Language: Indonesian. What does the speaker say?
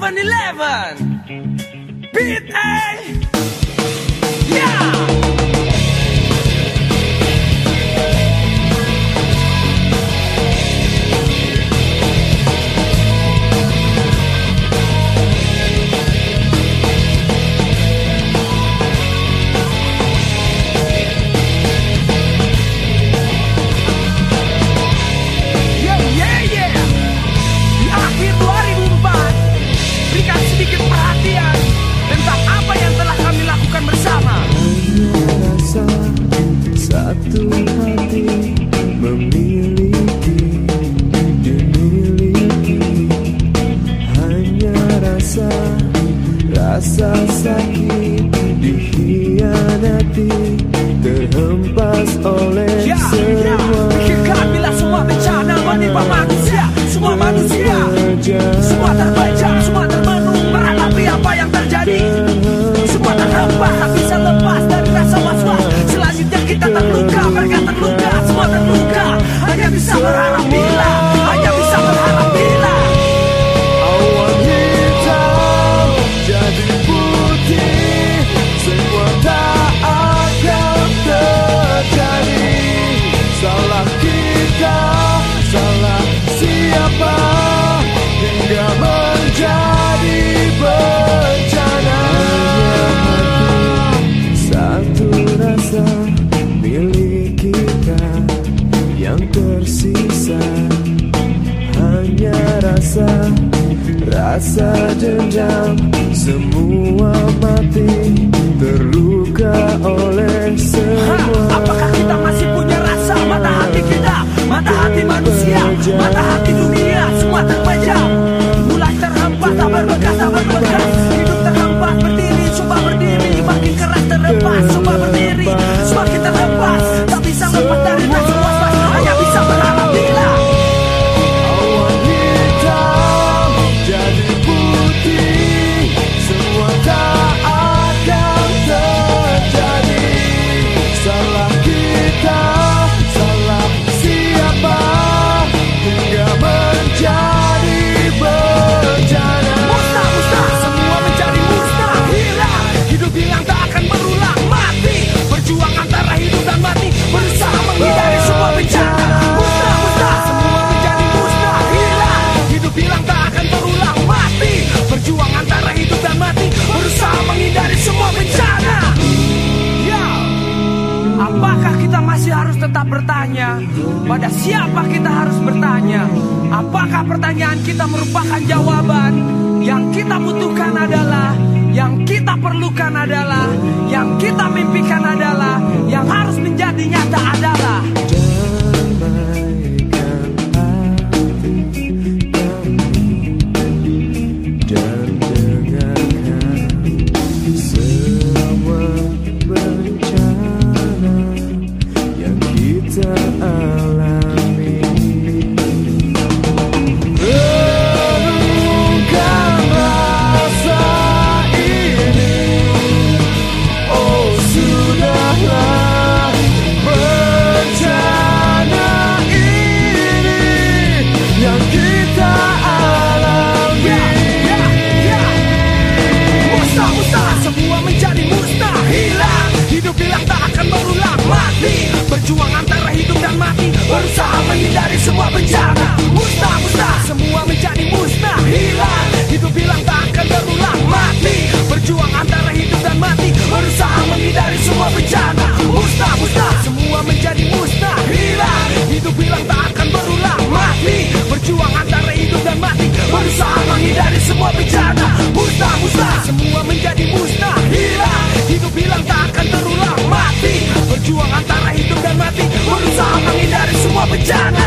7-Eleven Beat A. Yeah. Satu hati dimiliki, hanya rasa sakit dikhianati, terhempas oleh semua. Pikirkan bila semua bencana menimpa manusia, semua manusia, semua terbaca, semua termenung, meratapi apa yang terjadi. Semua terhempas, tak bisa lepas dari rasa was-was. Selanjutnya kita terluka, mereka terluka, semua terluka. Hanya bisa berharap bila, hanya bisa berharap bila awan hitam jadi putih, semua tak akan terjadi. Salah kita, salah siapa, hingga menjadi bencana. Satu rasa milik kita yang tersisa, hanya rasa dendam. Semua mati, terluka oleh semua. Apakah kita masih punya rasa? Mata hati kita, mata hati manusia, mata hati dunia, semua terpejam. Mulai terhempas, tak berbekas, tak berbekas. Hidup terhempas, berdiri, coba berdiri. Makin keras terhempas, coba berdiri. Semakin terhempas, tak bisa lepas dari rasa was-was. Hanya bisa berharap bila awan hitam jadi putih, semua tak akan terjadi. Salah kita, salah siapa, hingga menjadi bencana. musnah, semua menjadi musnah, hilang. Hidup bilang tak akan berulang, mati. Berjuang antara hidup dan mati, berusaha menghindari semua bencana. Musnah, semua menjadi musnah, hilang. Hidup bilang tak akan berulang, mati. Berjuang antara hidup dan mati, berusaha menghindari semua bencana. Ya, apakah kita masih harus tetap bertanya? Pada siapa kita harus bertanya? Apakah pertanyaan kita merupakan jawaban? Yang kita butuhkan adalah, yang kita perlukan adalah, yang kita mimpikan adalah, yang harus menjadi nyata adalah damaikan hati kami dan dengarkan semua bencana yang kita alami. Renungkan rasa ini, oh sudahlah, bencana ini yang kita alami. musnah, semua menjadi musnah, hilang. Hidup bilang tak akan berulang, mati. Berjuang antara hidup dan mati, berusaha menghindari semua bencana. Musnah, semua menjadi musnah, hilang. Hidup bilang tak akan berulang, mati. Berjuang antara hidup dan mati, berusaha menghindari semua bencana. Musnah, semua menjadi musnah, hilang. Hidup bilang tak akan berulang, mati. Berjuang antara hidup dan mati, berusaha menghindari semua bencana. Musnah, semua menjadi musnah, hilang. Hidup bilang tak akan berulang, mati. Berjuang antara hidup dan mati, berusaha menghindari semua bencana.